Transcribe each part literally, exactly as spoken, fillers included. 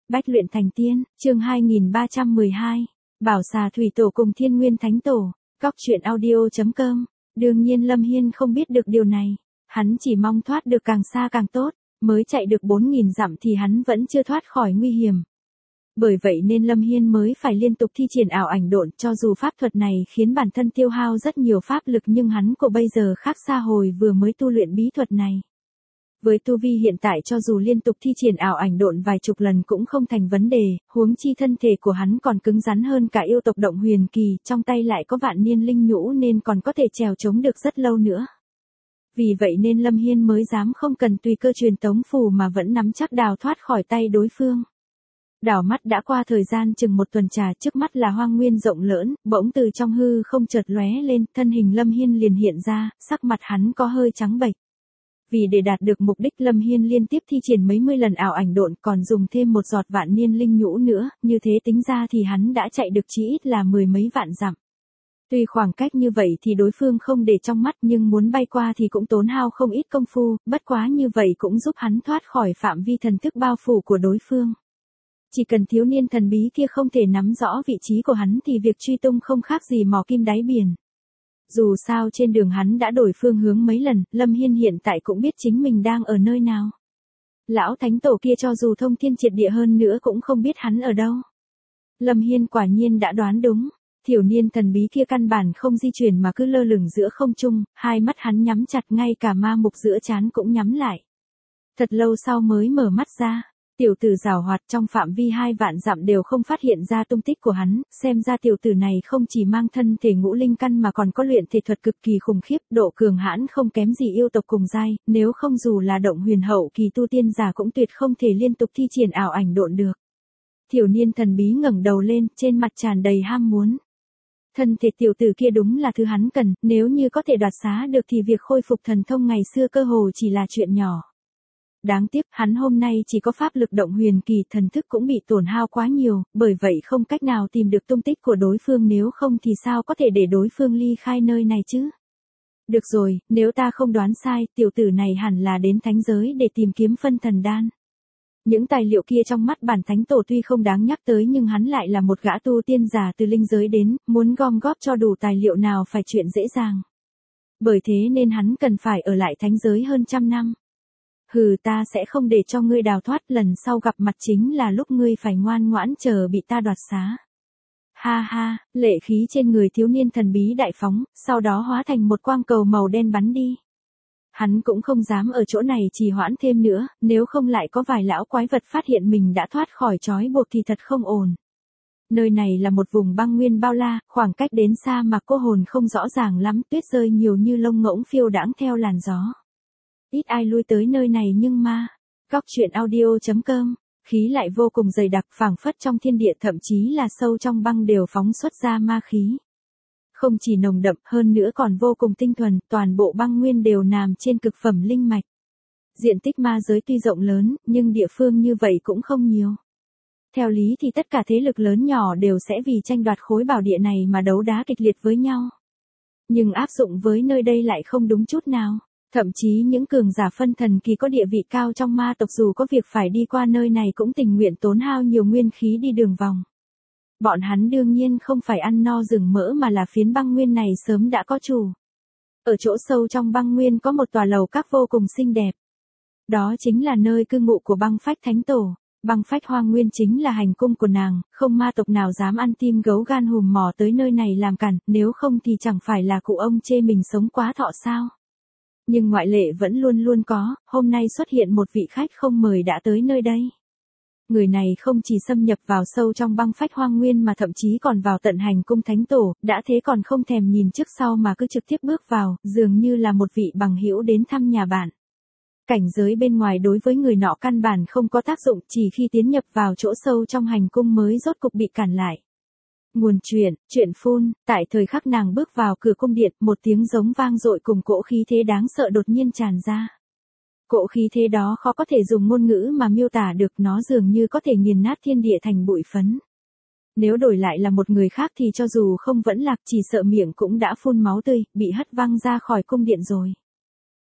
Bách luyện thành tiên, chương hai nghìn ba trăm mười hai. Bảo xà thủy tổ cùng Thiên Nguyên Thánh Tổ, Cóc truyện audio chấm com. Đương nhiên Lâm Hiên không biết được điều này, hắn chỉ mong thoát được càng xa càng tốt, mới chạy được bốn nghìn dặm thì hắn vẫn chưa thoát khỏi nguy hiểm. Bởi vậy nên Lâm Hiên mới phải liên tục thi triển ảo ảnh độn, cho dù pháp thuật này khiến bản thân tiêu hao rất nhiều pháp lực nhưng hắn của bây giờ khác xa hồi vừa mới tu luyện bí thuật này. Với tu vi hiện tại cho dù liên tục thi triển ảo ảnh độn vài chục lần cũng không thành vấn đề, huống chi thân thể của hắn còn cứng rắn hơn cả yêu tộc Động Huyền Kỳ, trong tay lại có vạn niên linh nhũ nên còn có thể trèo chống được rất lâu nữa. Vì vậy nên Lâm Hiên mới dám không cần tùy cơ truyền tống phù mà vẫn nắm chắc đào thoát khỏi tay đối phương. Đảo mắt đã qua thời gian chừng một tuần trà, trước mắt là hoang nguyên rộng lớn, bỗng từ trong hư không chợt lóe lên, thân hình Lâm Hiên liền hiện ra, sắc mặt hắn có hơi trắng bệch. Vì để đạt được mục đích Lâm Hiên liên tiếp thi triển mấy mươi lần ảo ảnh độn, còn dùng thêm một giọt vạn niên linh nhũ nữa, như thế tính ra thì hắn đã chạy được chỉ ít là mười mấy vạn dặm. Tuy khoảng cách như vậy thì đối phương không để trong mắt nhưng muốn bay qua thì cũng tốn hao không ít công phu, bất quá như vậy cũng giúp hắn thoát khỏi phạm vi thần thức bao phủ của đối phương. Chỉ cần thiếu niên thần bí kia không thể nắm rõ vị trí của hắn thì việc truy tung không khác gì mò kim đáy biển. Dù sao trên đường hắn đã đổi phương hướng mấy lần, Lâm Hiên hiện tại cũng biết chính mình đang ở nơi nào. Lão thánh tổ kia cho dù thông thiên triệt địa hơn nữa cũng không biết hắn ở đâu. Lâm Hiên quả nhiên đã đoán đúng, thiểu niên thần bí kia căn bản không di chuyển mà cứ lơ lửng giữa không trung, hai mắt hắn nhắm chặt, ngay cả ma mục giữa trán cũng nhắm lại. Thật lâu sau mới mở mắt ra. Tiểu tử giàu hoạt trong phạm vi hai vạn dặm đều không phát hiện ra tung tích của hắn, xem ra tiểu tử này không chỉ mang thân thể ngũ linh căn mà còn có luyện thể thuật cực kỳ khủng khiếp, độ cường hãn không kém gì yêu tộc cùng giai, nếu không dù là Động Huyền hậu kỳ tu tiên giả cũng tuyệt không thể liên tục thi triển ảo ảnh độn được. Thiểu niên thần bí ngẩng đầu lên, trên mặt tràn đầy ham muốn. Thân thể tiểu tử kia đúng là thứ hắn cần, nếu như có thể đoạt xá được thì việc khôi phục thần thông ngày xưa cơ hồ chỉ là chuyện nhỏ. Đáng tiếc, hắn hôm nay chỉ có pháp lực Động Huyền Kỳ, thần thức cũng bị tổn hao quá nhiều, bởi vậy không cách nào tìm được tung tích của đối phương, nếu không thì sao có thể để đối phương ly khai nơi này chứ? Được rồi, nếu ta không đoán sai, tiểu tử này hẳn là đến thánh giới để tìm kiếm phân thần đan. Những tài liệu kia trong mắt bản thánh tổ tuy không đáng nhắc tới nhưng hắn lại là một gã tu tiên giả từ linh giới đến, muốn gom góp cho đủ tài liệu nào phải chuyện dễ dàng. Bởi thế nên hắn cần phải ở lại thánh giới hơn trăm năm. Hừ, ta sẽ không để cho ngươi đào thoát, lần sau gặp mặt chính là lúc ngươi phải ngoan ngoãn chờ bị ta đoạt xá. Ha ha, lệ khí trên người thiếu niên thần bí đại phóng, sau đó hóa thành một quang cầu màu đen bắn đi. Hắn cũng không dám ở chỗ này trì hoãn thêm nữa, nếu không lại có vài lão quái vật phát hiện mình đã thoát khỏi trói buộc thì thật không ổn. Nơi này là một vùng băng nguyên bao la, khoảng cách đến xa mà cô hồn không rõ ràng lắm, tuyết rơi nhiều như lông ngỗng phiêu đãng theo làn gió. Ít ai lui tới nơi này nhưng mà, Cóc truyện audio chấm com, khí lại vô cùng dày đặc, phảng phất trong thiên địa, thậm chí là sâu trong băng đều phóng xuất ra ma khí. Không chỉ nồng đậm, hơn nữa còn vô cùng tinh thuần, toàn bộ băng nguyên đều nằm trên cực phẩm linh mạch. Diện tích ma giới tuy rộng lớn, nhưng địa phương như vậy cũng không nhiều. Theo lý thì tất cả thế lực lớn nhỏ đều sẽ vì tranh đoạt khối bảo địa này mà đấu đá kịch liệt với nhau. Nhưng áp dụng với nơi đây lại không đúng chút nào. Thậm chí những cường giả phân thần kỳ có địa vị cao trong ma tộc dù có việc phải đi qua nơi này cũng tình nguyện tốn hao nhiều nguyên khí đi đường vòng. Bọn hắn đương nhiên không phải ăn no rừng mỡ mà là phiến băng nguyên này sớm đã có chủ. Ở chỗ sâu trong băng nguyên có một tòa lầu các vô cùng xinh đẹp. Đó chính là nơi cư ngụ của Băng Phách Thánh Tổ. Băng Phách Hoang Nguyên chính là hành cung của nàng, không ma tộc nào dám ăn tim gấu gan hùm mò tới nơi này làm cản, nếu không thì chẳng phải là cụ ông chê mình sống quá thọ sao. Nhưng ngoại lệ vẫn luôn luôn có, hôm nay xuất hiện một vị khách không mời đã tới nơi đây. Người này không chỉ xâm nhập vào sâu trong Băng Phách Hoang Nguyên mà thậm chí còn vào tận hành cung thánh tổ, đã thế còn không thèm nhìn trước sau mà cứ trực tiếp bước vào, dường như là một vị bằng hữu đến thăm nhà bạn. Cảnh giới bên ngoài đối với người nọ căn bản không có tác dụng, chỉ khi tiến nhập vào chỗ sâu trong hành cung mới rốt cục bị cản lại. Nguồn chuyện, chuyện phun, tại thời khắc nàng bước vào cửa cung điện, một tiếng giống vang dội cùng cỗ khí thế đáng sợ đột nhiên tràn ra. Cỗ khí thế đó khó có thể dùng ngôn ngữ mà miêu tả được, nó dường như có thể nghiền nát thiên địa thành bụi phấn. Nếu đổi lại là một người khác thì cho dù không vẫn lạc chỉ sợ miệng cũng đã phun máu tươi, bị hất văng ra khỏi cung điện rồi.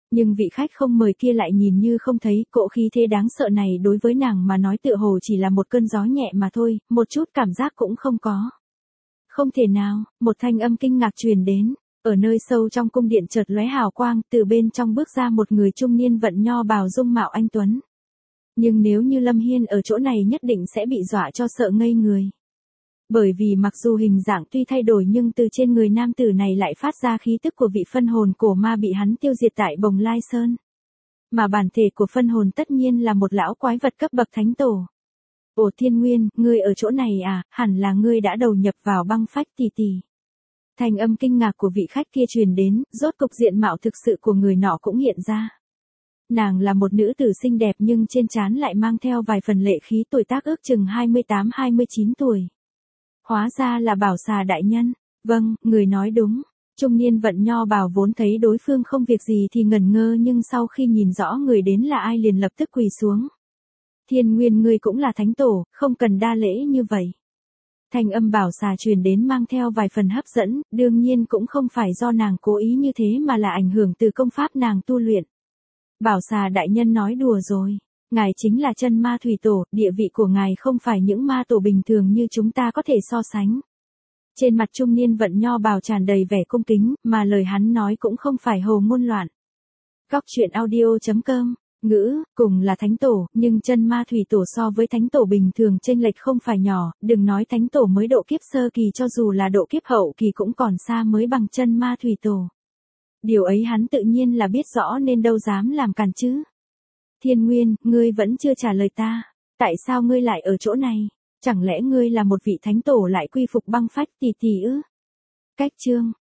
Nhưng vị khách không mời kia lại nhìn như không thấy, cỗ khí thế đáng sợ này đối với nàng mà nói tựa hồ chỉ là một cơn gió nhẹ mà thôi, một chút cảm giác cũng không có. Không thể nào, một thanh âm kinh ngạc truyền đến, ở nơi sâu trong cung điện chợt lóe hào quang, từ bên trong bước ra một người trung niên vận nho bào dung mạo anh tuấn. Nhưng nếu như Lâm Hiên ở chỗ này nhất định sẽ bị dọa cho sợ ngây người. Bởi vì mặc dù hình dạng tuy thay đổi nhưng từ trên người nam tử này lại phát ra khí tức của vị phân hồn cổ ma bị hắn tiêu diệt tại Bồng Lai Sơn. Mà bản thể của phân hồn tất nhiên là một lão quái vật cấp bậc thánh tổ. Ồ Thiên Nguyên, ngươi ở chỗ này à, hẳn là ngươi đã đầu nhập vào băng phách tỷ tỷ. Thành âm kinh ngạc của vị khách kia truyền đến, rốt cục diện mạo thực sự của người nọ cũng hiện ra. Nàng là một nữ tử xinh đẹp nhưng trên trán lại mang theo vài phần lệ khí, tuổi tác ước chừng hai mươi tám hai mươi chín tuổi. Hóa ra là Bảo Xà đại nhân. Vâng, người nói đúng. Trung niên vận nho bào vốn thấy đối phương không việc gì thì ngẩn ngơ nhưng sau khi nhìn rõ người đến là ai liền lập tức quỳ xuống. Thiên Nguyên ngươi cũng là thánh tổ, không cần đa lễ như vậy. Thanh âm Bảo Xà truyền đến mang theo vài phần hấp dẫn, đương nhiên cũng không phải do nàng cố ý như thế mà là ảnh hưởng từ công pháp nàng tu luyện. Bảo Xà đại nhân nói đùa rồi. Ngài chính là chân ma thủy tổ, địa vị của ngài không phải những ma tổ bình thường như chúng ta có thể so sánh. Trên mặt trung niên vận nho bào tràn đầy vẻ cung kính, mà lời hắn nói cũng không phải hồ ngôn loạn. Góc truyện audio chấm com, ngữ, cùng là thánh tổ, nhưng chân ma thủy tổ so với thánh tổ bình thường chênh lệch không phải nhỏ, đừng nói thánh tổ mới độ kiếp sơ kỳ, cho dù là độ kiếp hậu kỳ cũng còn xa mới bằng chân ma thủy tổ. Điều ấy hắn tự nhiên là biết rõ nên đâu dám làm cản chứ. Thiên Nguyên, ngươi vẫn chưa trả lời ta. Tại sao ngươi lại ở chỗ này? Chẳng lẽ ngươi là một vị thánh tổ lại quy phục băng phách tỷ tỷ ư? Cách chương.